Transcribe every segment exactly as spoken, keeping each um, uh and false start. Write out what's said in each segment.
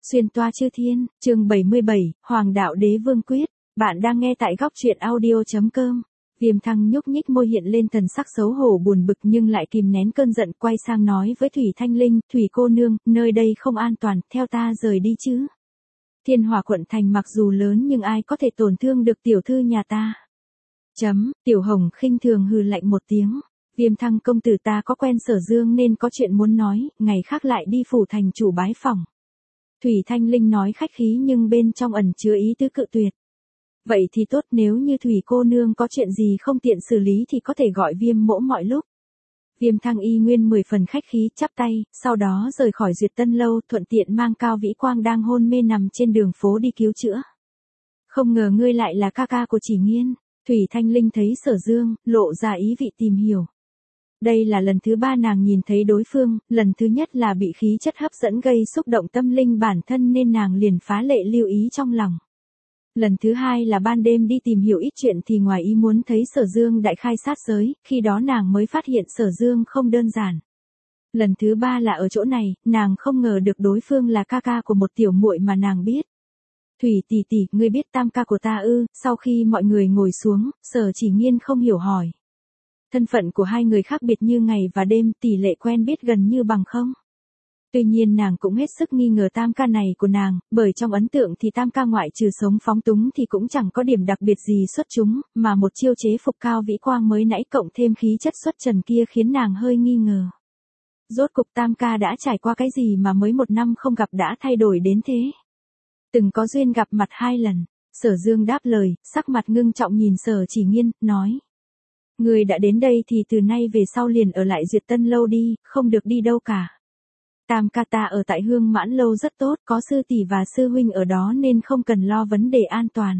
Xuyên toa chư thiên, chương bảy mươi bảy, Hoàng đạo đế vương quyết. Bạn đang nghe tại góc truyện audio.com. Viêm Thăng nhúc nhích môi hiện lên thần sắc xấu hổ buồn bực nhưng lại kìm nén cơn giận, quay sang nói với Thủy Thanh Linh, Thủy cô nương, nơi đây không an toàn, theo ta rời đi chứ. Thiên Hỏa quận thành mặc dù lớn nhưng ai có thể tổn thương được tiểu thư nhà ta. Chấm, Tiểu Hồng khinh thường hừ lạnh một tiếng. Viêm Thăng công tử, ta có quen Sở Dương nên có chuyện muốn nói, ngày khác lại đi phủ thành chủ bái phỏng. Thủy Thanh Linh nói khách khí nhưng bên trong ẩn chứa ý tứ cự tuyệt. Vậy thì tốt, nếu như Thủy cô nương có chuyện gì không tiện xử lý thì có thể gọi Viêm mỗ mọi lúc. Viêm Thăng y nguyên mười phần khách khí, chắp tay, sau đó rời khỏi Duyệt Tân lâu, thuận tiện mang Cao Vĩ Quang đang hôn mê nằm trên đường phố đi cứu chữa. Không ngờ ngươi lại là ca ca của Chỉ Nghiên. Thủy Thanh Linh thấy Sở Dương, lộ ra ý vị tìm hiểu. Đây là lần thứ ba nàng nhìn thấy đối phương, lần thứ nhất là bị khí chất hấp dẫn gây xúc động tâm linh bản thân nên nàng liền phá lệ lưu ý trong lòng. Lần thứ hai là ban đêm đi tìm hiểu ít chuyện thì ngoài ý muốn thấy Sở Dương đại khai sát giới, khi đó nàng mới phát hiện Sở Dương không đơn giản. Lần thứ ba là ở chỗ này, nàng không ngờ được đối phương là ca ca của một tiểu muội mà nàng biết. Thủy tỷ tỷ, ngươi biết tam ca của ta ư? Sau khi mọi người ngồi xuống, Sở Chỉ Nghiên không hiểu hỏi. Thân phận của hai người khác biệt như ngày và đêm, tỷ lệ quen biết gần như bằng không. Tuy nhiên nàng cũng hết sức nghi ngờ tam ca này của nàng, bởi trong ấn tượng thì tam ca ngoại trừ sống phóng túng thì cũng chẳng có điểm đặc biệt gì xuất chúng, mà một chiêu chế phục Cao Vĩ Quang mới nãy cộng thêm khí chất xuất trần kia khiến nàng hơi nghi ngờ. Rốt cục tam ca đã trải qua cái gì mà mới một năm không gặp đã thay đổi đến thế? Từng có duyên gặp mặt hai lần. Sở Dương đáp lời, sắc mặt ngưng trọng nhìn Sở Chỉ Nghiên, nói. Người đã đến đây thì từ nay về sau liền ở lại Duyệt Tân lâu đi, không được đi đâu cả. Tam ca ta ở tại Hương Mãn lâu rất tốt, có sư tỷ và sư huynh ở đó nên không cần lo vấn đề an toàn.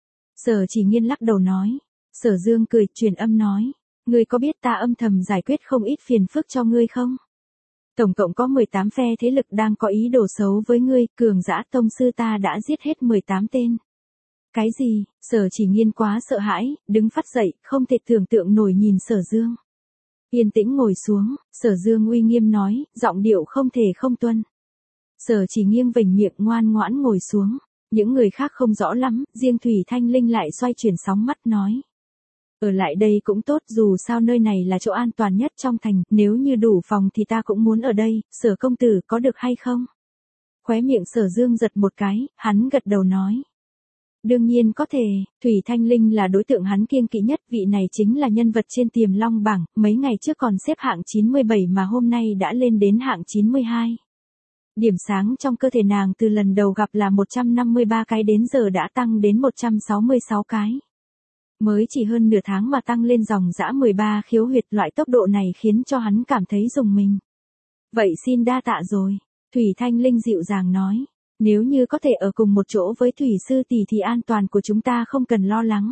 Sở Chỉ Nghiên lắc đầu nói. Sở Dương cười, truyền âm nói. Ngươi có biết ta âm thầm giải quyết không ít phiền phức cho ngươi không? Tổng cộng có mười tám phe thế lực đang có ý đồ xấu với ngươi, cường dã tông sư ta đã giết hết mười tám tên. Cái gì? Sở Chỉ Nghiên quá sợ hãi, đứng phắt dậy, không thể tưởng tượng nổi nhìn Sở Dương. Yên tĩnh ngồi xuống, Sở Dương uy nghiêm nói, giọng điệu không thể không tuân. Sở Chỉ Nghiên vểnh miệng ngoan ngoãn ngồi xuống, những người khác không rõ lắm, riêng Thủy Thanh Linh lại xoay chuyển sóng mắt nói. Ở lại đây cũng tốt, dù sao nơi này là chỗ an toàn nhất trong thành, nếu như đủ phòng thì ta cũng muốn ở đây, Sở công tử có được hay không? Khóe miệng Sở Dương giật một cái, hắn gật đầu nói. Đương nhiên có thể, Thủy Thanh Linh là đối tượng hắn kiêng kỵ nhất, vị này chính là nhân vật trên Tiềm Long bảng, mấy ngày trước còn xếp hạng chín mươi bảy mà hôm nay đã lên đến hạng chín mươi hai. Điểm sáng trong cơ thể nàng từ lần đầu gặp là một trăm năm mươi ba cái đến giờ đã tăng đến một trăm sáu mươi sáu cái. Mới chỉ hơn nửa tháng mà tăng lên dòng dã mười ba khiếu huyệt, loại tốc độ này khiến cho hắn cảm thấy rùng mình. Vậy xin đa tạ rồi, Thủy Thanh Linh dịu dàng nói. Nếu như có thể ở cùng một chỗ với Thủy sư tỷ thì an toàn của chúng ta không cần lo lắng.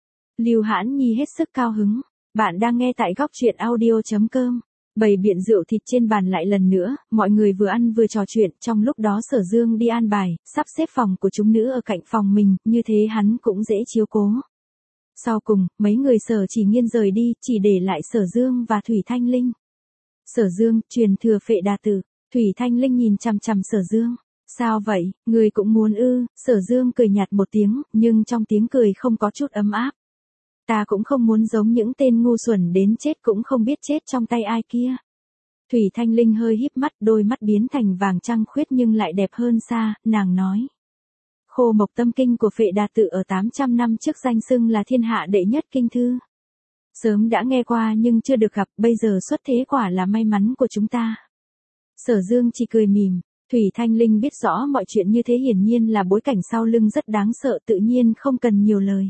Lưu Hãn Nhi hết sức cao hứng. Bạn đang nghe tại góc truyện audio.com. Bày biện rượu thịt trên bàn lại lần nữa, mọi người vừa ăn vừa trò chuyện, trong lúc đó Sở Dương đi an bài, sắp xếp phòng của chúng nữ ở cạnh phòng mình, như thế hắn cũng dễ chiếu cố. Sau cùng, mấy người Sở Chỉ Nghiên rời đi, chỉ để lại Sở Dương và Thủy Thanh Linh. Sở Dương, truyền thừa Phệ Đà Tử. Thủy Thanh Linh nhìn chằm chằm Sở Dương. Sao vậy, người cũng muốn ư? Sở Dương cười nhạt một tiếng, nhưng trong tiếng cười không có chút ấm áp. Ta cũng không muốn giống những tên ngu xuẩn đến chết cũng không biết chết trong tay ai kia. Thủy Thanh Linh hơi híp mắt, đôi mắt biến thành vàng trăng khuyết nhưng lại đẹp hơn xa, nàng nói. Khô Mộc Tâm Kinh của Phệ Đà Tự ở tám trăm năm trước danh xưng là thiên hạ đệ nhất kinh thư. Sớm đã nghe qua nhưng chưa được gặp, bây giờ xuất thế quả là may mắn của chúng ta. Sở Dương chỉ cười mỉm. Thủy Thanh Linh biết rõ mọi chuyện như thế hiển nhiên là bối cảnh sau lưng rất đáng sợ, tự nhiên không cần nhiều lời.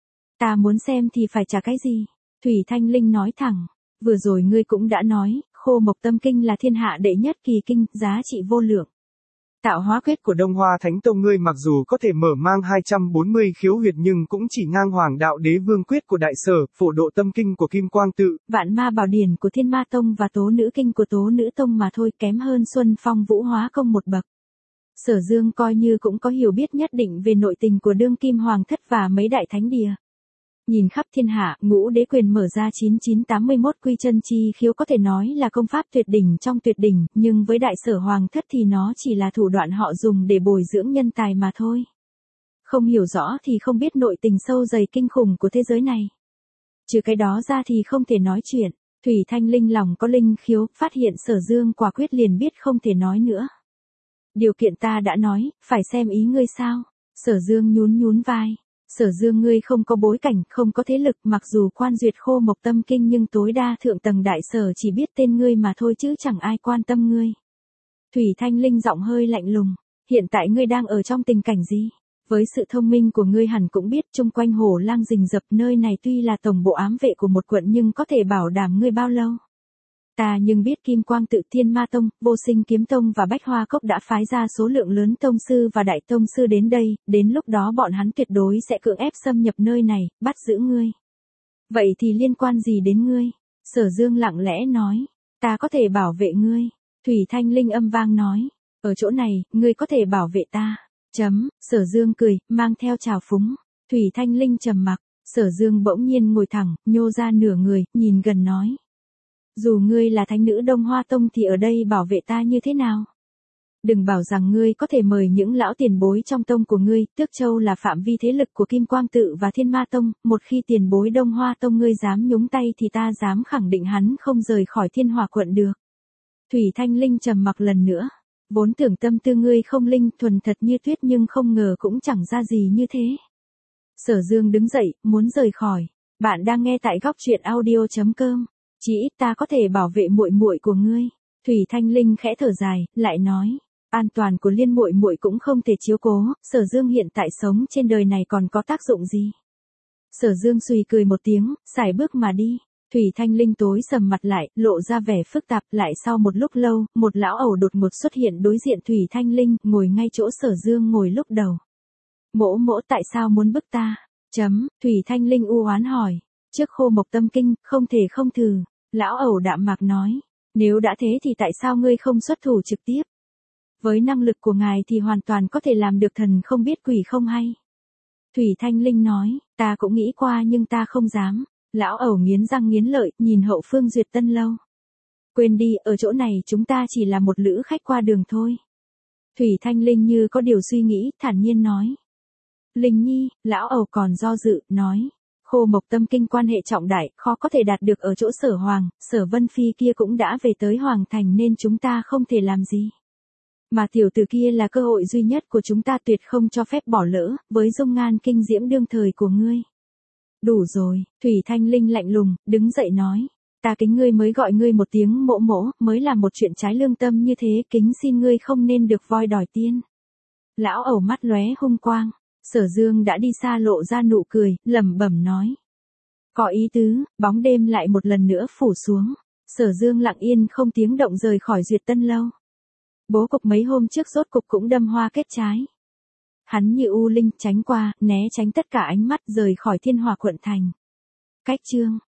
Ta muốn xem thì phải trả cái gì? Thủy Thanh Linh nói thẳng. Vừa rồi ngươi cũng đã nói, Khô Mộc Tâm Kinh là thiên hạ đệ nhất kỳ kinh, giá trị vô lượng. Tạo hóa quyết của Đông Hoa Thánh Tông ngươi mặc dù có thể mở mang hai trăm bốn mươi khiếu huyệt nhưng cũng chỉ ngang Hoàng đạo đế vương quyết của Đại Sở, Phổ Độ Tâm Kinh của Kim Quang Tự, Vạn Ma Bảo Điển của Thiên Ma Tông và Tố Nữ Kinh của Tố Nữ Tông mà thôi, kém hơn Xuân Phong Vũ Hóa Công một bậc. Sở Dương coi như cũng có hiểu biết nhất định về nội tình của đương kim hoàng thất và mấy đại thánh địa. Nhìn khắp thiên hạ, Ngũ Đế Quyền mở ra chín chín tám mốt quy chân chi khiếu có thể nói là công pháp tuyệt đỉnh trong tuyệt đỉnh, nhưng với Đại Sở Hoàng thất thì nó chỉ là thủ đoạn họ dùng để bồi dưỡng nhân tài mà thôi. Không hiểu rõ thì không biết nội tình sâu dày kinh khủng của thế giới này. Trừ cái đó ra thì không thể nói chuyện. Thủy Thanh Linh lòng có linh khiếu, phát hiện Sở Dương quả quyết liền biết không thể nói nữa. Điều kiện ta đã nói, phải xem ý ngươi sao? Sở Dương nhún nhún vai. Sở Dương ngươi không có bối cảnh, không có thế lực, mặc dù quan duyệt khô mộc tâm kinh nhưng tối đa thượng tầng đại sở chỉ biết tên ngươi mà thôi chứ chẳng ai quan tâm ngươi. Thủy Thanh Linh giọng hơi lạnh lùng. Hiện tại ngươi đang ở trong tình cảnh gì? Với sự thông minh của ngươi hẳn cũng biết chung quanh Hổ Lang rình rập, nơi này tuy là tổng bộ ám vệ của một quận nhưng có thể bảo đảm ngươi bao lâu. Ta nhưng biết Kim Quang Tự, Thiên Ma Tông, Vô Sinh Kiếm Tông và Bách Hoa Cốc đã phái ra số lượng lớn tông sư và đại tông sư đến đây, đến lúc đó bọn hắn tuyệt đối sẽ cưỡng ép xâm nhập nơi này, bắt giữ ngươi. Vậy thì liên quan gì đến ngươi? Sở Dương lặng lẽ nói, ta có thể bảo vệ ngươi. Thủy Thanh Linh âm vang nói, ở chỗ này, ngươi có thể bảo vệ ta. Chấm, Sở Dương cười, mang theo trào phúng. Thủy Thanh Linh trầm mặc, Sở Dương bỗng nhiên ngồi thẳng, nhô ra nửa người, nhìn gần nói. Dù ngươi là thánh nữ Đông Hoa Tông thì ở đây bảo vệ ta như thế nào? Đừng bảo rằng ngươi có thể mời những lão tiền bối trong tông của ngươi, Tước Châu là phạm vi thế lực của Kim Quang Tự và Thiên Ma Tông, một khi tiền bối Đông Hoa Tông ngươi dám nhúng tay thì ta dám khẳng định hắn không rời khỏi Thiên Hỏa quận được. Thủy Thanh Linh trầm mặc lần nữa. Vốn tưởng tâm tư ngươi không linh thuần thật như tuyết nhưng không ngờ cũng chẳng ra gì như thế. Sở Dương đứng dậy, muốn rời khỏi. Bạn đang nghe tại góc truyện audio chấm com. Chỉ ít ta có thể bảo vệ muội muội của ngươi. Thủy Thanh Linh khẽ thở dài, lại nói, an toàn của Liên muội muội cũng không thể chiếu cố, Sở Dương hiện tại sống trên đời này còn có tác dụng gì? Sở Dương suy cười một tiếng, sải bước mà đi. Thủy Thanh Linh tối sầm mặt lại, lộ ra vẻ phức tạp, lại sau một lúc lâu, một lão ẩu đột ngột xuất hiện đối diện Thủy Thanh Linh, ngồi ngay chỗ Sở Dương ngồi lúc đầu. Mỗ mỗ tại sao muốn bức ta? Chấm, Thủy Thanh Linh u oán hỏi. Trước khô mộc tâm kinh, không thể không thử. Lão ẩu đạm mạc nói. Nếu đã thế thì tại sao ngươi không xuất thủ trực tiếp? Với năng lực của ngài thì hoàn toàn có thể làm được thần không biết quỷ không hay. Thủy Thanh Linh nói, ta cũng nghĩ qua nhưng ta không dám. Lão ẩu nghiến răng nghiến lợi, nhìn Hậu Phương Duyệt Tân lâu. Quên đi, ở chỗ này chúng ta chỉ là một lữ khách qua đường thôi. Thủy Thanh Linh như có điều suy nghĩ, thản nhiên nói. Linh Nhi, lão ẩu còn do dự, nói. Khô mộc tâm kinh quan hệ trọng đại, khó có thể đạt được ở chỗ Sở Hoàng, Sở Vân Phi kia cũng đã về tới Hoàng Thành nên chúng ta không thể làm gì. Mà tiểu tử kia là cơ hội duy nhất của chúng ta, tuyệt không cho phép bỏ lỡ, với dung nhan kinh diễm đương thời của ngươi. Đủ rồi, Thủy Thanh Linh lạnh lùng, đứng dậy nói. Ta kính ngươi mới gọi ngươi một tiếng mỗ mỗ, mới làm một chuyện trái lương tâm như thế, kính xin ngươi không nên được voi đòi tiên. Lão ẩu mắt lóe hung quang. Sở Dương đã đi xa lộ ra nụ cười, lẩm bẩm nói. Có ý tứ, bóng đêm lại một lần nữa phủ xuống. Sở Dương lặng yên không tiếng động rời khỏi Duyệt Tân lâu. Bố cục mấy hôm trước rốt cục cũng đâm hoa kết trái. Hắn như u linh tránh qua, né tránh tất cả ánh mắt rời khỏi Thiên Hỏa quận thành. Cách chương